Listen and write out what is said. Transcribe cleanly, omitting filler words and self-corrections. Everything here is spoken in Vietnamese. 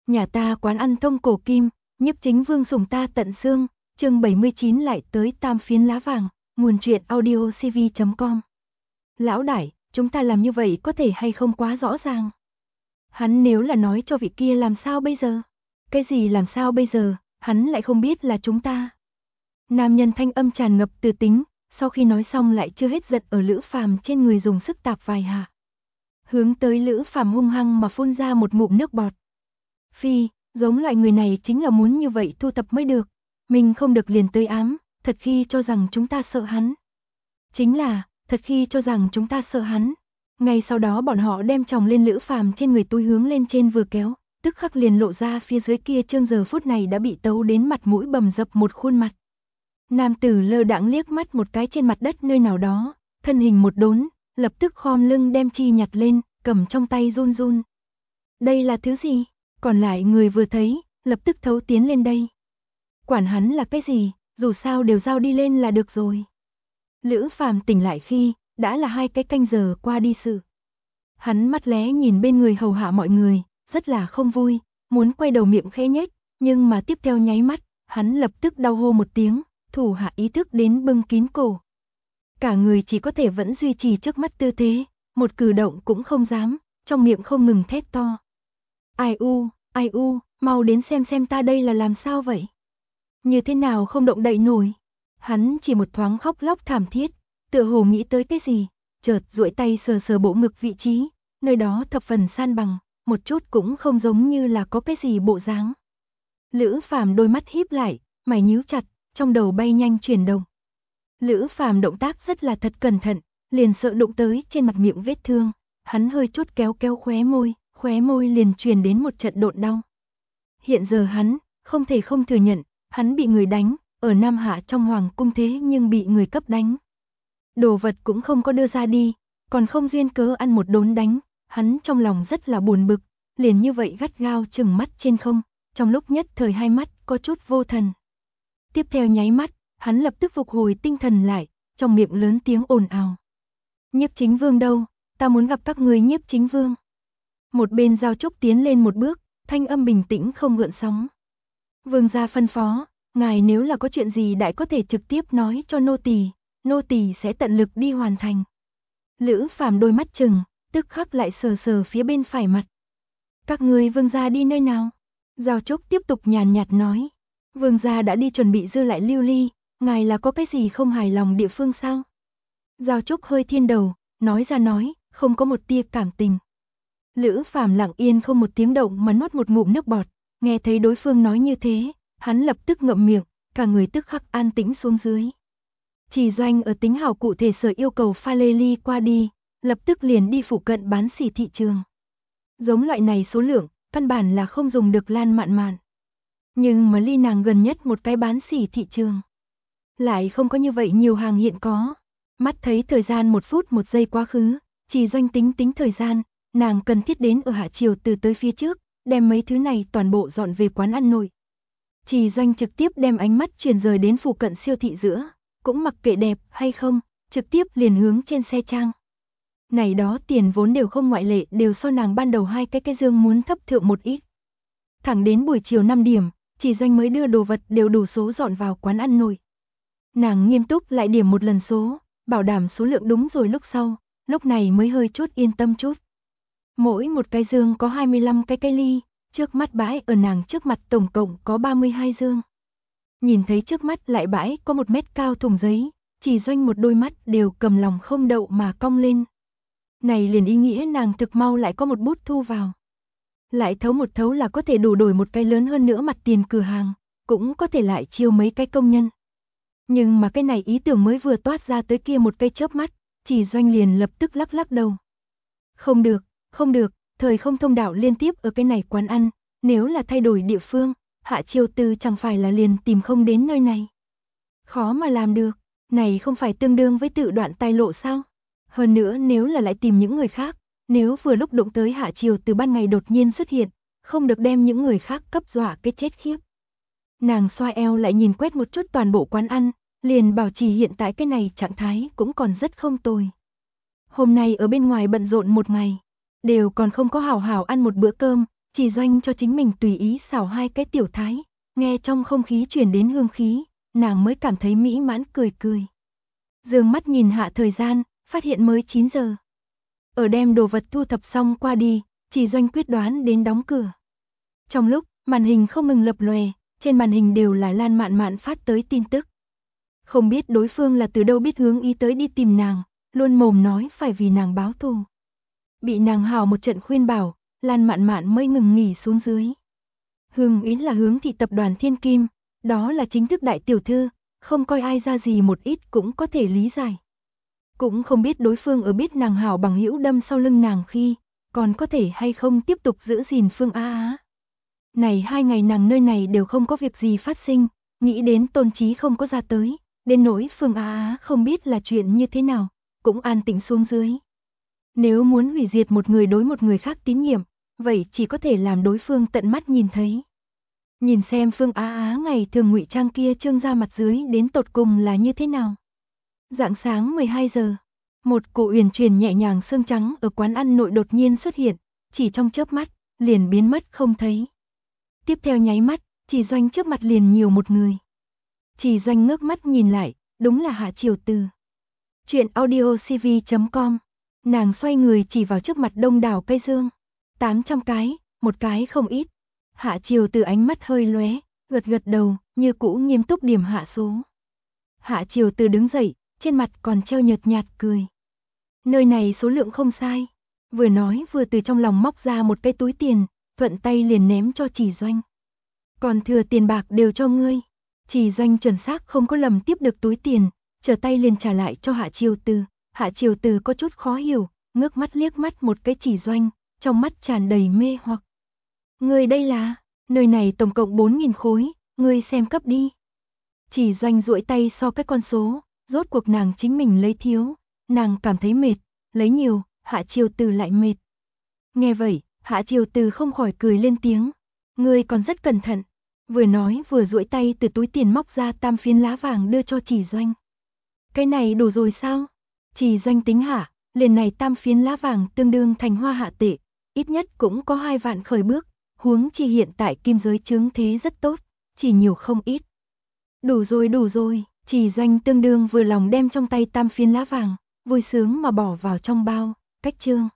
Nhà ta quán ăn thông cổ kim, Nhiếp Chính Vương sủng ta tận xương, chương 79 lại tới tam phiến lá vàng, nguồn truyện audiocv.com. Lão đại, chúng ta làm như vậy có thể hay không quá rõ ràng? Hắn nếu là nói cho vị kia làm sao bây giờ? Cái gì làm sao bây giờ, hắn lại không biết là chúng ta. Nam nhân thanh âm tràn ngập từ tính, sau khi nói xong lại chưa hết giận ở Lữ Phàm trên người dùng sức tạp vài hạ. Hướng tới Lữ Phàm hung hăng mà phun ra một ngụm nước bọt. Phi, giống loại người này chính là muốn như vậy thu tập mới được. Mình không được liền tới ám, thật khi cho rằng chúng ta sợ hắn. Chính là, thật khi cho rằng chúng ta sợ hắn. Ngay sau đó bọn họ đem chồng lên Lữ Phàm trên người túi hướng lên trên vừa kéo, tức khắc liền lộ ra phía dưới kia trương giờ phút này đã bị tấu đến mặt mũi bầm dập một khuôn mặt. Nam tử lơ đãng liếc mắt một cái trên mặt đất nơi nào đó, thân hình một đốn, lập tức khom lưng đem chi nhặt lên, cầm trong tay run run. Đây là thứ gì? Còn lại người vừa thấy, lập tức thấu tiến lên đây. Quản hắn là cái gì, dù sao đều giao đi lên là được rồi. Lữ Phàm tỉnh lại khi, đã là 2 cái canh giờ qua đi sự. Hắn mắt lé nhìn bên người hầu hạ mọi người, rất là không vui, muốn quay đầu miệng khẽ nhếch, nhưng mà tiếp theo nháy mắt, hắn lập tức đau hô một tiếng, thủ hạ ý thức đến bưng kín cổ. Cả người chỉ có thể vẫn duy trì trước mắt tư thế, một cử động cũng không dám, trong miệng không ngừng thét to. Ai u, mau đến xem ta đây là làm sao vậy? Như thế nào không động đậy nổi? Hắn chỉ một thoáng khóc lóc thảm thiết, tựa hồ nghĩ tới cái gì, chợt duỗi tay sờ sờ bộ ngực vị trí, nơi đó thập phần san bằng, một chút cũng không giống như là có cái gì bộ dáng. Lữ Phàm đôi mắt híp lại, mày nhíu chặt, trong đầu bay nhanh chuyển động. Lữ Phàm động tác rất là thật cẩn thận, liền sợ đụng tới trên mặt miệng vết thương, hắn hơi chút kéo khóe môi liền truyền đến một trận độn đau. Hiện giờ hắn, không thể không thừa nhận, hắn bị người đánh, ở Nam Hạ trong hoàng cung thế nhưng bị người cấp đánh. Đồ vật cũng không có đưa ra đi, còn không duyên cớ ăn một đốn đánh, hắn trong lòng rất là buồn bực, liền như vậy gắt gao trừng mắt trên không, trong lúc nhất thời hai mắt có chút vô thần. Tiếp theo nháy mắt, hắn lập tức phục hồi tinh thần lại, trong miệng lớn tiếng ồn ào. Nhiếp Chính Vương đâu, ta muốn gặp các người Nhiếp Chính Vương. Một bên Giao Trúc tiến lên một bước, thanh âm bình tĩnh không gợn sóng. Vương gia phân phó, ngài nếu là có chuyện gì đại có thể trực tiếp nói cho nô tỳ sẽ tận lực đi hoàn thành. Lữ Phàm đôi mắt trừng, tức khắc lại sờ sờ phía bên phải mặt. Các người vương gia đi nơi nào? Giao Trúc tiếp tục nhàn nhạt nói. Vương gia đã đi chuẩn bị dư lại lưu ly, ngài là có cái gì không hài lòng địa phương sao? Giao Trúc hơi thiên đầu, nói ra nói, không có một tia cảm tình. Lữ Phàm lặng yên không một tiếng động mà nuốt một ngụm nước bọt, nghe thấy đối phương nói như thế, hắn lập tức ngậm miệng, cả người tức khắc an tĩnh xuống dưới. Chỉ Doanh ở tính hảo cụ thể sở yêu cầu pha lê ly qua đi, lập tức liền đi phụ cận bán xỉ thị trường. Giống loại này số lượng, căn bản là không dùng được Lan Mạn Mạn. Nhưng mà ly nàng gần nhất một cái bán xỉ thị trường, lại không có như vậy nhiều hàng hiện có. Mắt thấy thời gian 1 phút 1 giây quá khứ, Chỉ Doanh tính thời gian, nàng cần thiết đến ở hạ chiều từ tới phía trước, đem mấy thứ này toàn bộ dọn về quán ăn nội. Chỉ Doanh trực tiếp đem ánh mắt chuyển rời đến phụ cận siêu thị giữa, cũng mặc kệ đẹp hay không, trực tiếp liền hướng trên xe trang. Này đó tiền vốn đều không ngoại lệ đều so nàng ban đầu 2 cái dương muốn thấp thượng một ít. Thẳng đến buổi chiều 5 điểm, Chỉ Doanh mới đưa đồ vật đều đủ số dọn vào quán ăn nội. Nàng nghiêm túc lại điểm một lần số, bảo đảm số lượng đúng rồi lúc này mới hơi chút yên tâm chút. Mỗi một cái dương có 25 cái ly, trước mắt bãi ở nàng trước mặt tổng cộng có 32 dương. Nhìn thấy trước mắt lại bãi có 1 mét cao thùng giấy, Chỉ Doanh một đôi mắt đều cầm lòng không đậu mà cong lên. Này liền ý nghĩa nàng thực mau lại có một bút thu vào. Lại thấu một thấu là có thể đủ đổi một cái lớn hơn nữa mặt tiền cửa hàng, cũng có thể lại chiêu mấy cái công nhân. Nhưng mà cái này ý tưởng mới vừa toát ra tới kia một cái chớp mắt, Chỉ Doanh liền lập tức lắc đầu. Không được, thời không thông đạo liên tiếp ở cái này quán ăn, nếu là thay đổi địa phương, hạ chiêu tư chẳng phải là liền tìm không đến nơi này. Khó mà làm được, này không phải tương đương với tự đoạn tài lộ sao? Hơn nữa nếu là lại tìm những người khác, nếu vừa lúc đụng tới hạ chiều từ ban ngày đột nhiên xuất hiện, không được đem những người khác cấp dọa cái chết khiếp. Nàng xoa eo lại nhìn quét một chút toàn bộ quán ăn, liền bảo trì hiện tại cái này trạng thái cũng còn rất không tồi. Hôm nay ở bên ngoài bận rộn một ngày, đều còn không có hảo hảo ăn một bữa cơm, Chỉ Doanh cho chính mình tùy ý xào 2 cái tiểu thái, nghe trong không khí truyền đến hương khí, nàng mới cảm thấy mỹ mãn cười cười. Dương mắt nhìn hạ thời gian, phát hiện mới 9 giờ. Ở đem đồ vật thu thập xong qua đi, Chỉ Doanh quyết đoán đến đóng cửa. Trong lúc, màn hình không ngừng lập lòe, trên màn hình đều là Lan Mạn Mạn phát tới tin tức. Không biết đối phương là từ đâu biết hướng ý tới đi tìm nàng, luôn mồm nói phải vì nàng báo thù. Bị nàng hào một trận khuyên bảo, Lan Mạn Mạn mới ngừng nghỉ xuống dưới. Hướng ý là Hướng thị tập đoàn Thiên Kim, đó là chính thức đại tiểu thư, không coi ai ra gì một ít cũng có thể lý giải. Cũng không biết đối phương ở biết nàng hảo bằng hữu đâm sau lưng nàng khi, còn có thể hay không tiếp tục giữ gìn Phương Á Á. Này 2 ngày nàng nơi này đều không có việc gì phát sinh, nghĩ đến Tôn Chí không có ra tới, đến nỗi Phương Á Á không biết là chuyện như thế nào, cũng an tĩnh xuống dưới. Nếu muốn hủy diệt một người đối một người khác tín nhiệm, vậy chỉ có thể làm đối phương tận mắt nhìn thấy. Nhìn xem Phương Á Á ngày thường ngụy trang kia trương ra mặt dưới đến tột cùng là như thế nào. Rạng sáng 12 giờ, một cổ uyển chuyển nhẹ nhàng sương trắng ở quán ăn nội đột nhiên xuất hiện, chỉ trong chớp mắt, liền biến mất không thấy. Tiếp theo nháy mắt, Chỉ Doanh trước mặt liền nhiều một người. Chỉ Doanh ngước mắt nhìn lại, đúng là Hạ Triều Từ. Chuyện audiocv.com. Nàng xoay người chỉ vào trước mặt đông đảo cây dương. 800 cái, một cái không ít. Hạ Triều Từ ánh mắt hơi lóe, gật gật đầu, như cũ nghiêm túc điểm hạ số. Hạ Triều Từ đứng dậy, trên mặt còn treo nhợt nhạt cười. Nơi này số lượng không sai. Vừa nói vừa từ trong lòng móc ra một cái túi tiền, thuận tay liền ném cho Chỉ Doanh. Còn thừa tiền bạc đều cho ngươi. Chỉ Doanh chuẩn xác không có lầm tiếp được túi tiền, trở tay liền trả lại cho Hạ Triều Từ. Hạ Triều Từ có chút khó hiểu, ngước mắt liếc mắt một cái Chỉ Doanh, trong mắt tràn đầy mê hoặc. Ngươi đây là, nơi này tổng cộng 4.000 khối, ngươi xem cấp đi. Chỉ Doanh duỗi tay so cái con số, rốt cuộc nàng chính mình lấy thiếu, nàng cảm thấy mệt, lấy nhiều, Hạ Triều Từ lại mệt. Nghe vậy, Hạ Triều Từ không khỏi cười lên tiếng, ngươi còn rất cẩn thận. Vừa nói vừa duỗi tay từ túi tiền móc ra tam phiến lá vàng đưa cho Chỉ Doanh. Cái này đủ rồi sao? Chỉ Doanh tính hạ, liền này tam phiến lá vàng tương đương thành hoa hạ tệ, ít nhất cũng có 2 vạn khởi bước, huống chi hiện tại kim giới chứng thế rất tốt, chỉ nhiều không ít. Đủ rồi, Chỉ Doanh tương đương vừa lòng đem trong tay tam phiến lá vàng, vui sướng mà bỏ vào trong bao, cách chương.